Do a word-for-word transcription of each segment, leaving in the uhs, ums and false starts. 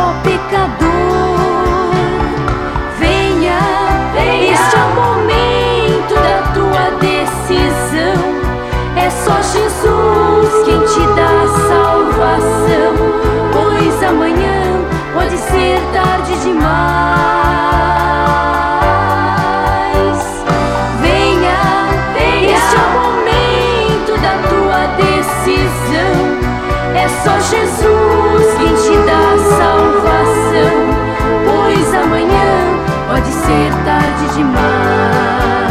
ó pecador. Venha, venha, este é o momento da tua decisão. É só Jesus quem te dá salvação, pois amanhã pode ser tarde demais. Venha, venha, este é o momento da tua decisão. É só Jesus quem te dá salvação, pois amanhã pode ser tarde demais.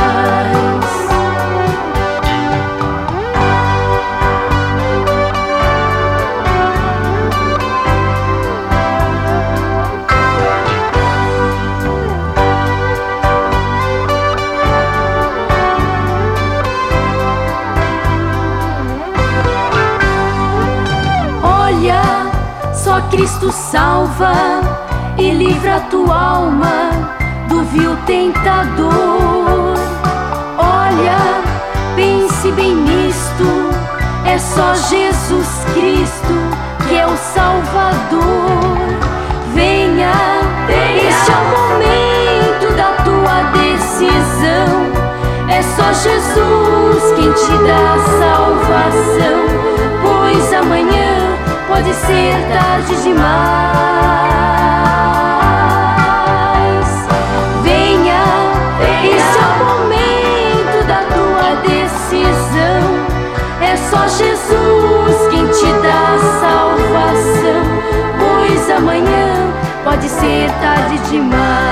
Só Cristo salva e livra a tua alma do vil tentador. Olha, pense bem nisto, é só Jesus Cristo que é o Salvador. Venha, venha, este é o momento da tua decisão. É só Jesus quem te dá salvação, pois amanhã pode ser tarde demais. Venha, venha, este é o momento da tua decisão. É só Jesus quem te dá salvação, pois amanhã pode ser tarde demais.